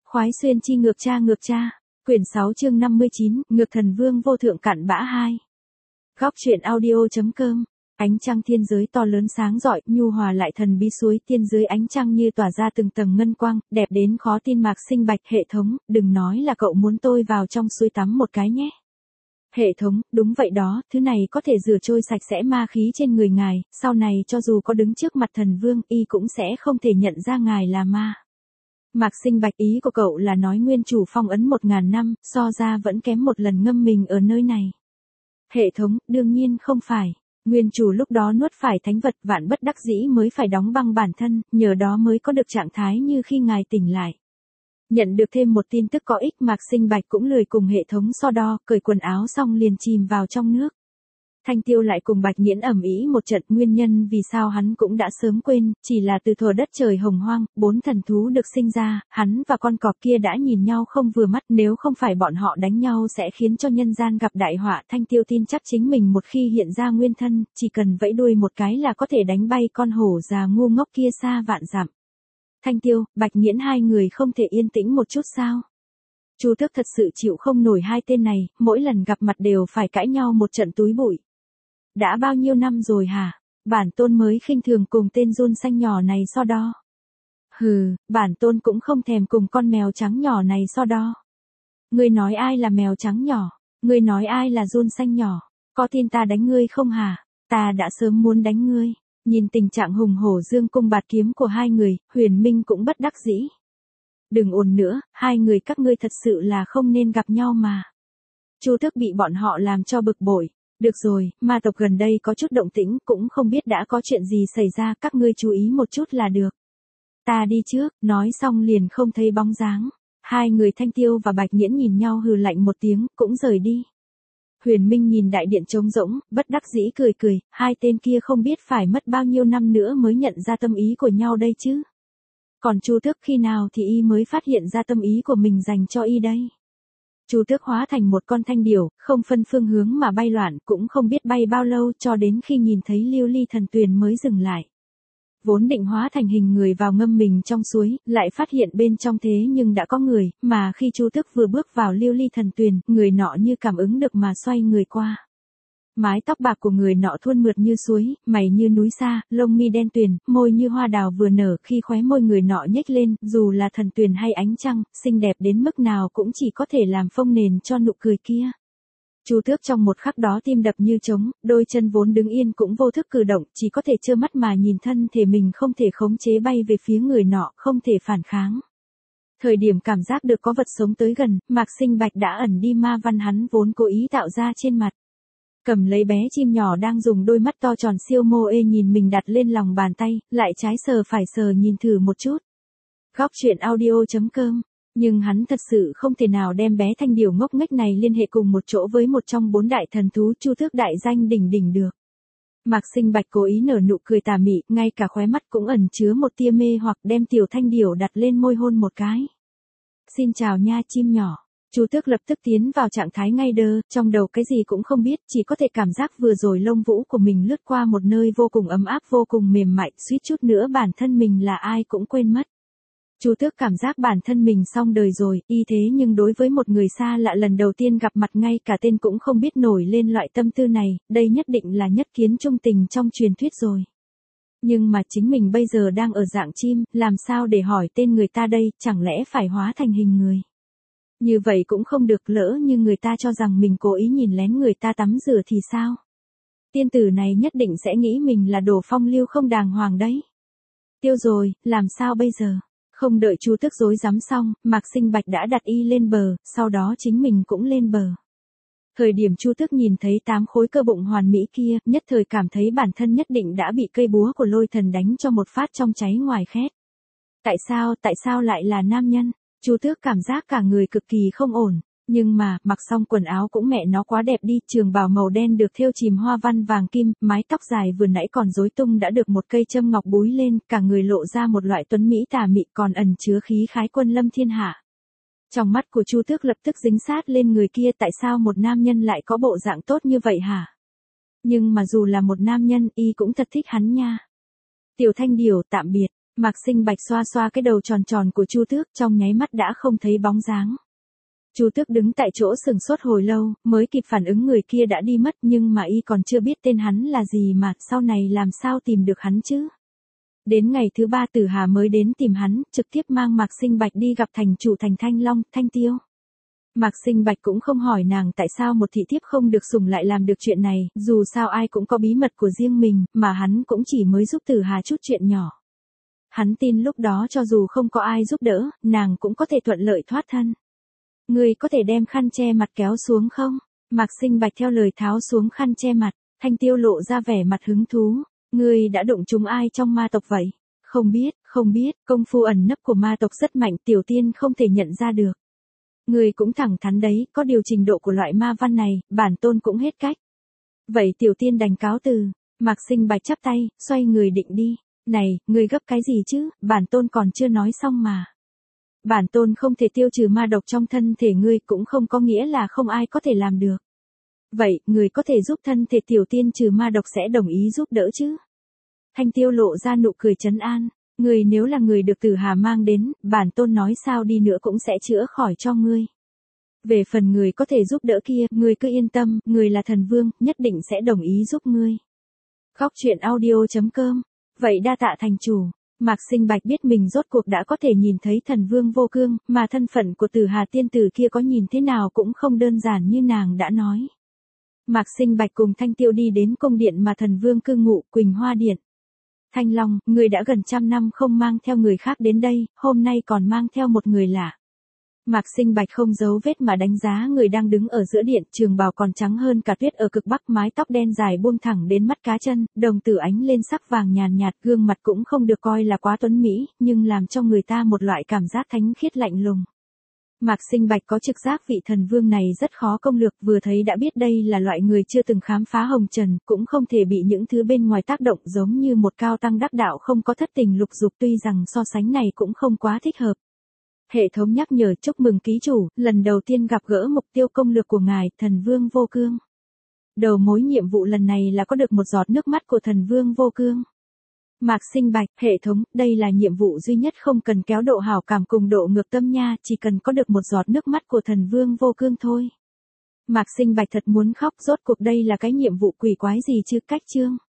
Khoái xuyên chi ngược cha. Quyển 6 chương 59, Ngược thần vương vô thượng cặn bã 2. Góc truyện audio.com. Ánh trăng thiên giới to lớn sáng rọi, nhu hòa lại thần bí suối tiên dưới ánh trăng như tỏa ra từng tầng ngân quang, đẹp đến khó tin. Mạc Sinh Bạch, hệ thống, đừng nói là cậu muốn tôi vào trong suối tắm một cái nhé. Hệ thống, đúng vậy đó, thứ này có thể rửa trôi sạch sẽ ma khí trên người ngài, sau này cho dù có đứng trước mặt thần vương, y cũng sẽ không thể nhận ra ngài là ma. Mạc Sinh Bạch, ý của cậu là nói nguyên chủ phong ấn 1000 năm, so ra vẫn kém một lần ngâm mình ở nơi này. Hệ thống, đương nhiên không phải. Nguyên chủ lúc đó nuốt phải thánh vật, vạn bất đắc dĩ mới phải đóng băng bản thân, nhờ đó mới có được trạng thái như khi ngài tỉnh lại. Nhận được thêm một tin tức có ích, Mạc Sinh Bạch cũng lười cùng hệ thống so đo, cởi quần áo xong liền chìm vào trong nước. Thanh Tiêu lại cùng Bạch Nghiễn ầm ĩ một trận, nguyên nhân vì sao hắn cũng đã sớm quên, chỉ là từ thuở đất trời hồng hoang, 4 thần thú được sinh ra, hắn và con cọp kia đã nhìn nhau không vừa mắt, nếu không phải bọn họ đánh nhau sẽ khiến cho nhân gian gặp đại họa. Thanh Tiêu tin chắc chính mình một khi hiện ra nguyên thân, chỉ cần vẫy đuôi một cái là có thể đánh bay con hổ già ngu ngốc kia xa vạn dặm. Thanh Tiêu, Bạch Nghiễn hai người không thể yên tĩnh một chút sao? Chu Tước thật sự chịu không nổi hai tên này, mỗi lần gặp mặt đều phải cãi nhau một trận túi bụi. Đã bao nhiêu năm rồi hả? Bản tôn mới khinh thường cùng tên giun xanh nhỏ này so đo. Hừ, bản tôn cũng không thèm cùng con mèo trắng nhỏ này so đo. Ngươi nói ai là mèo trắng nhỏ? Ngươi nói ai là giun xanh nhỏ? Có tin ta đánh ngươi không hả? Ta đã sớm muốn đánh ngươi. Nhìn tình trạng hùng hổ dương cung bạt kiếm của hai người, Huyền Minh cũng bất đắc dĩ. Đừng ồn nữa, hai người các ngươi thật sự là không nên gặp nhau mà. Chu Tước bị bọn họ làm cho bực bội. Được rồi, ma tộc gần đây có chút động tĩnh, cũng không biết đã có chuyện gì xảy ra, các ngươi chú ý một chút là được. Ta đi trước, nói xong liền không thấy bóng dáng. Hai người Thanh Tiêu và Bạch Nghiễn nhìn nhau hừ lạnh một tiếng, cũng rời đi. Huyền Minh nhìn đại điện trống rỗng, bất đắc dĩ cười, hai tên kia không biết phải mất bao nhiêu năm nữa mới nhận ra tâm ý của nhau đây chứ. Còn Chu Tước khi nào thì y mới phát hiện ra tâm ý của mình dành cho y đây. Chu Tước hóa thành một con thanh điểu, không phân phương hướng mà bay loạn, cũng không biết bay bao lâu cho đến khi nhìn thấy lưu ly thần tuyền mới dừng lại. Vốn định hóa thành hình người vào ngâm mình trong suối, lại phát hiện bên trong thế nhưng đã có người, mà khi Chu Tước vừa bước vào lưu ly thần tuyền, người nọ như cảm ứng được mà xoay người qua. Mái tóc bạc của người nọ thuôn mượt như suối, mày như núi xa, lông mi đen tuyền, môi như hoa đào vừa nở, khi khóe môi người nọ nhếch lên, dù là thần tuyền hay ánh trăng, xinh đẹp đến mức nào cũng chỉ có thể làm phông nền cho nụ cười kia. Chu Tước trong một khắc đó tim đập như trống, đôi chân vốn đứng yên cũng vô thức cử động, chỉ có thể trơ mắt mà nhìn thân thể mình không thể khống chế bay về phía người nọ, không thể phản kháng. Thời điểm cảm giác được có vật sống tới gần, Mạc Sinh Bạch đã ẩn đi ma văn hắn vốn cố ý tạo ra trên mặt. Cầm lấy bé chim nhỏ đang dùng đôi mắt to tròn siêu mô ê nhìn mình đặt lên lòng bàn tay, lại trái sờ phải sờ nhìn thử một chút. Góc truyện audio.com. Nhưng hắn thật sự không thể nào đem bé thanh điểu ngốc nghếch này liên hệ cùng một chỗ với một trong 4 đại thần thú Chu Tước đại danh đỉnh đỉnh được. Mạc Sinh Bạch cố ý nở nụ cười tà mị, ngay cả khóe mắt cũng ẩn chứa một tia mê hoặc, đem tiểu thanh điểu đặt lên môi hôn một cái. Xin chào nha chim nhỏ. Chu Tước lập tức tiến vào trạng thái ngay đơ, trong đầu cái gì cũng không biết, chỉ có thể cảm giác vừa rồi lông vũ của mình lướt qua một nơi vô cùng ấm áp vô cùng mềm mại, suýt chút nữa bản thân mình là ai cũng quên mất. Chu Tước cảm giác bản thân mình xong đời rồi, y thế nhưng đối với một người xa lạ lần đầu tiên gặp mặt ngay cả tên cũng không biết nổi lên loại tâm tư này, đây nhất định là nhất kiến trung tình trong truyền thuyết rồi. Nhưng mà chính mình bây giờ đang ở dạng chim, làm sao để hỏi tên người ta đây, chẳng lẽ phải hóa thành hình người. Như vậy cũng không được, lỡ như người ta cho rằng mình cố ý nhìn lén người ta tắm rửa thì sao? Tiên tử này nhất định sẽ nghĩ mình là đồ phong lưu không đàng hoàng đấy. Tiêu rồi, làm sao bây giờ? Không đợi Chu Tước rối rắm xong, Mạc Sinh Bạch đã đặt y lên bờ, sau đó chính mình cũng lên bờ. Thời điểm Chu Tước nhìn thấy 8 khối cơ bụng hoàn mỹ kia, nhất thời cảm thấy bản thân nhất định đã bị cây búa của Lôi Thần đánh cho một phát trong cháy ngoài khét. Tại sao lại là nam nhân? Chu Tước cảm giác cả người cực kỳ không ổn, nhưng mà, mặc xong quần áo cũng mẹ nó quá đẹp đi, trường bào màu đen được thêu chìm hoa văn vàng kim, mái tóc dài vừa nãy còn rối tung đã được một cây châm ngọc búi lên, cả người lộ ra một loại tuấn mỹ tà mị còn ẩn chứa khí khái quân lâm thiên hạ. Trong mắt của Chu Tước lập tức dính sát lên người kia, tại sao một nam nhân lại có bộ dạng tốt như vậy hả? Nhưng mà dù là một nam nhân, y cũng thật thích hắn nha. Tiểu thanh điểu, tạm biệt. Mạc Sinh Bạch xoa xoa cái đầu tròn tròn của Chu Tước, trong nháy mắt đã không thấy bóng dáng. Chu Tước đứng tại chỗ sừng sốt hồi lâu, mới kịp phản ứng người kia đã đi mất, nhưng mà y còn chưa biết tên hắn là gì mà, sau này làm sao tìm được hắn chứ. Đến ngày thứ 3 Tử Hà mới đến tìm hắn, trực tiếp mang Mạc Sinh Bạch đi gặp thành chủ thành Thanh Long, Thanh Tiêu. Mạc Sinh Bạch cũng không hỏi nàng tại sao một thị thiếp không được sủng lại làm được chuyện này, dù sao ai cũng có bí mật của riêng mình, mà hắn cũng chỉ mới giúp Tử Hà chút chuyện nhỏ. Hắn tin lúc đó cho dù không có ai giúp đỡ, nàng cũng có thể thuận lợi thoát thân. Ngươi có thể đem khăn che mặt kéo xuống không? Mạc Sinh Bạch theo lời tháo xuống khăn che mặt, Thanh Tiêu lộ ra vẻ mặt hứng thú. Ngươi đã đụng trúng ai trong ma tộc vậy? Không biết, công phu ẩn nấp của ma tộc rất mạnh, tiểu tiên không thể nhận ra được. Ngươi cũng thẳng thắn đấy, có điều trình độ của loại ma văn này, bản tôn cũng hết cách. Vậy tiểu tiên đành cáo từ. Mạc Sinh Bạch chắp tay, xoay người định đi. Này, ngươi gấp cái gì chứ, bản tôn còn chưa nói xong mà. Bản tôn không thể tiêu trừ ma độc trong thân thể ngươi, cũng không có nghĩa là không ai có thể làm được. Vậy, người có thể giúp thân thể tiểu tiên trừ ma độc sẽ đồng ý giúp đỡ chứ? Thanh Tiêu lộ ra nụ cười trấn an. Người nếu là người được Tử Hà mang đến, bản tôn nói sao đi nữa cũng sẽ chữa khỏi cho ngươi. Về phần người có thể giúp đỡ kia, ngươi cứ yên tâm, người là thần vương, nhất định sẽ đồng ý giúp ngươi. Góc truyện audio.com. Vậy đa tạ thành chủ. Mạc Sinh Bạch biết mình rốt cuộc đã có thể nhìn thấy thần vương vô cương, mà thân phận của Tử Hà tiên tử kia có nhìn thế nào cũng không đơn giản như nàng đã nói. Mạc Sinh Bạch cùng Thanh Tiêu đi đến cung điện mà thần vương cư ngụ, Quỳnh Hoa Điện. Thanh Long, người đã gần 100 năm không mang theo người khác đến đây, hôm nay còn mang theo một người lạ. Mạc Sinh Bạch không giấu vết mà đánh giá người đang đứng ở giữa điện, trường bào còn trắng hơn cả tuyết ở cực bắc, mái tóc đen dài buông thẳng đến mắt cá chân, đồng tử ánh lên sắc vàng nhàn nhạt, gương mặt cũng không được coi là quá tuấn mỹ, nhưng làm cho người ta một loại cảm giác thánh khiết lạnh lùng. Mạc Sinh Bạch có trực giác vị thần vương này rất khó công lược, vừa thấy đã biết đây là loại người chưa từng khám phá hồng trần, cũng không thể bị những thứ bên ngoài tác động, giống như một cao tăng đắc đạo không có thất tình lục dục, tuy rằng so sánh này cũng không quá thích hợp. Hệ thống nhắc nhở chúc mừng ký chủ, lần đầu tiên gặp gỡ mục tiêu công lược của ngài, thần vương vô cương. Đầu mối nhiệm vụ lần này là có được một giọt nước mắt của thần vương vô cương. Mạc Sinh Bạch, hệ thống, đây là nhiệm vụ duy nhất không cần kéo độ hảo cảm cùng độ ngược tâm nha, chỉ cần có được một giọt nước mắt của thần vương vô cương thôi. Mạc Sinh Bạch thật muốn khóc, rốt cuộc đây là cái nhiệm vụ quỷ quái gì chứ, cách chương.